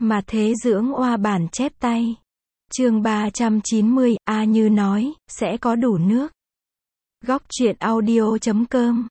Mà thế dưỡng oa bản chép tay. Chương 390, A Như nói, sẽ có đủ nước. Góc truyện audio.com.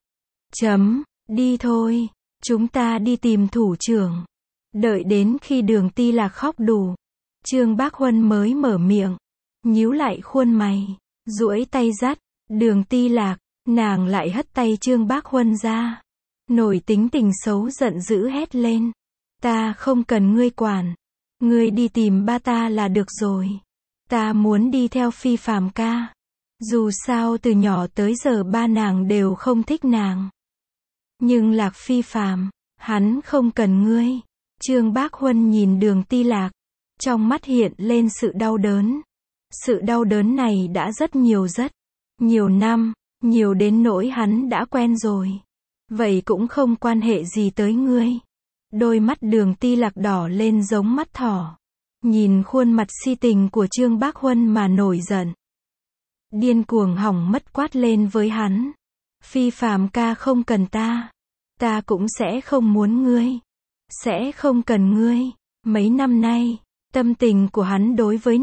Đi thôi, chúng ta đi tìm thủ trưởng. Đợi đến khi Đường Ti Lạc khóc đủ, Trương Bác Huân mới mở miệng, nhíu lại khuôn mày, duỗi tay dắt Đường Ti Lạc, nàng lại hất tay Trương Bác Huân ra, nổi tính tình xấu giận dữ hét lên, ta không cần ngươi quản, ngươi đi tìm ba ta là được rồi, ta muốn đi theo Phi Phàm ca, dù sao từ nhỏ tới giờ ba nàng đều không thích nàng. Nhưng Lạc Phi Phàm, hắn không cần ngươi. Trương Bác Huân nhìn Đường Ti Lạc, trong mắt hiện lên sự đau đớn. Sự đau đớn này đã rất nhiều năm, nhiều đến nỗi hắn đã quen rồi. Vậy cũng không quan hệ gì tới ngươi. Đôi mắt Đường Ti Lạc đỏ lên giống mắt thỏ. Nhìn khuôn mặt si tình của Trương Bác Huân mà nổi giận. Điên cuồng hỏng mất quát lên với hắn. Phi Phàm ca không cần ta. Ta cũng sẽ không muốn ngươi. Sẽ không cần ngươi. Mấy năm nay, tâm tình của hắn đối với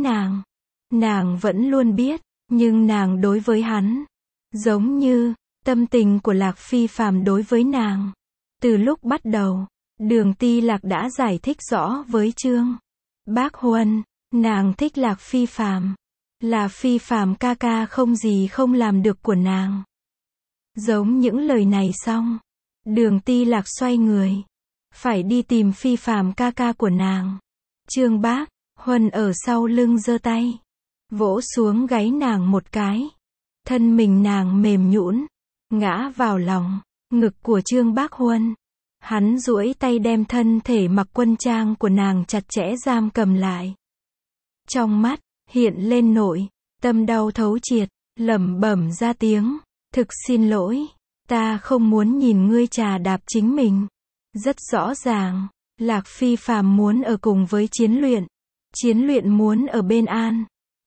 nàng vẫn luôn biết, nhưng nàng đối với hắn, giống như tâm tình của Lạc Phi Phàm đối với nàng. Từ lúc bắt đầu, Đường Ti Lạc đã giải thích rõ với Trương Bác Huân, nàng thích Lạc Phi Phàm, là Phi Phàm ca ca không gì không làm được của nàng. Giống những lời này xong, Đường Ti Lạc xoay người, phải đi tìm Phi Phàm ca ca của nàng. Trương Bác Huân ở sau lưng giơ tay, vỗ xuống gáy nàng một cái. Thân mình nàng mềm nhũn, ngã vào lòng ngực của Trương Bác Huân. Hắn duỗi tay đem thân thể mặc quân trang của nàng chặt chẽ giam cầm lại. Trong mắt hiện lên nội tâm đau thấu triệt, lẩm bẩm ra tiếng, thực xin lỗi, ta không muốn nhìn ngươi chà đạp chính mình. Rất rõ ràng, Lạc Phi Phàm muốn ở cùng với Chiến Luyện muốn ở bên An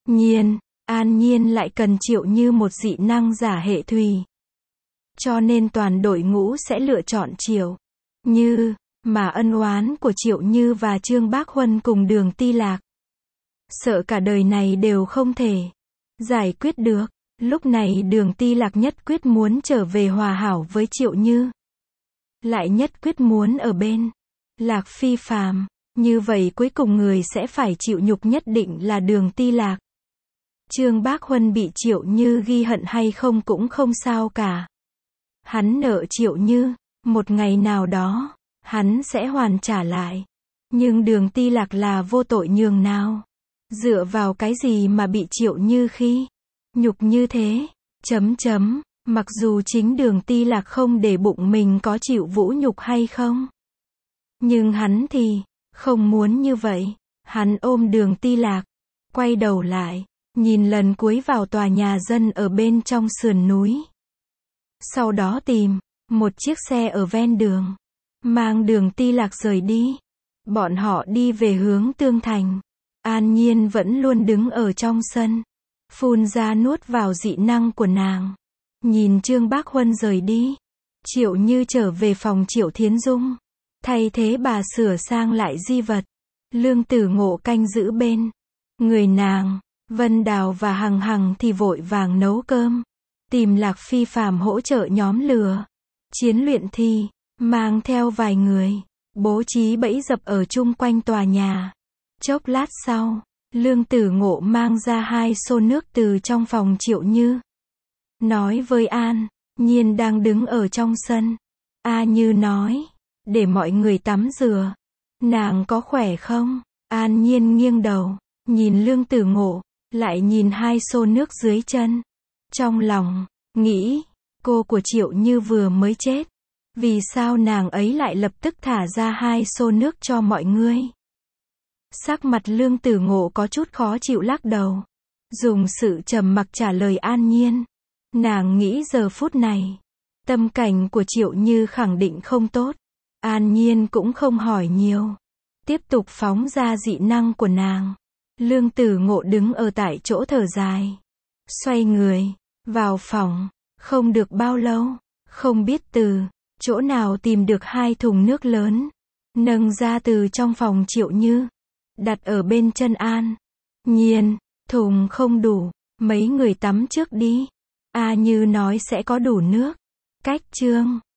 Nhiên lại cần Triệu Như một dị năng giả hệ thủy. Cho nên toàn đội ngũ sẽ lựa chọn Triệu Như, mà ân oán của Triệu Như và Trương Bác Huân cùng Đường Ti Lạc, sợ cả đời này đều không thể giải quyết được. Lúc này Đường Ti Lạc nhất quyết muốn trở về hòa hảo với Triệu Như, lại nhất quyết muốn ở bên Lạc Phi Phàm. Như vậy cuối cùng người sẽ phải chịu nhục nhất định là Đường Ti Lạc. Trương Bác Huân bị Triệu Như ghi hận hay không cũng không sao cả. Hắn nợ Triệu Như, một ngày nào đó, hắn sẽ hoàn trả lại. Nhưng Đường Ti Lạc là vô tội nhường nào. Dựa vào cái gì mà bị Triệu Như khi nhục như thế? Mặc dù chính Đường Ti Lạc không để bụng mình có chịu vũ nhục hay không, nhưng hắn thì không muốn như vậy. Hắn ôm Đường Ti Lạc, quay đầu lại, nhìn lần cuối vào tòa nhà dân ở bên trong sườn núi. Sau đó tìm một chiếc xe ở ven đường, mang Đường Ti Lạc rời đi. Bọn họ đi về hướng Tương Thành. An Nhiên vẫn luôn đứng ở trong sân, phun ra nuốt vào dị năng của nàng. Nhìn Trương Bác Huân rời đi, Triệu Như trở về phòng Triệu Thiến Dung, thay thế bà sửa sang lại di vật. Lương Tử Ngộ canh giữ bên người nàng. Vân Đào và Hằng Hằng thì vội vàng nấu cơm, tìm Lạc Phi Phàm hỗ trợ nhóm lửa. Chiến Luyện thì mang theo vài người, bố trí bẫy dập ở chung quanh tòa nhà. Chốc lát sau, Lương Tử Ngộ mang ra 2 xô nước từ trong phòng Triệu Như, nói với An Nhiên đang đứng ở trong sân. A Như nói, để mọi người tắm rửa. Nàng có khỏe không? An Nhiên nghiêng đầu, nhìn Lương Tử Ngộ, lại nhìn 2 xô nước dưới chân. Trong lòng nghĩ, cô của Triệu Như vừa mới chết, vì sao nàng ấy lại lập tức thả ra 2 xô nước cho mọi người? Sắc mặt Lương Tử Ngộ có chút khó chịu lắc đầu, dùng sự trầm mặc trả lời An Nhiên. Nàng nghĩ giờ phút này, tâm cảnh của Triệu Như khẳng định không tốt. An Nhiên cũng không hỏi nhiều, tiếp tục phóng ra dị năng của nàng. Lương Tử Ngộ đứng ở tại chỗ thở dài, xoay người vào phòng. Không được bao lâu, không biết từ chỗ nào tìm được 2 thùng nước lớn, Nâng ra từ trong phòng Triệu Như. Đặt ở bên chân An Nhiên. Thùng không đủ. Mấy người tắm trước đi. A Như nói sẽ có đủ nước. Cách chương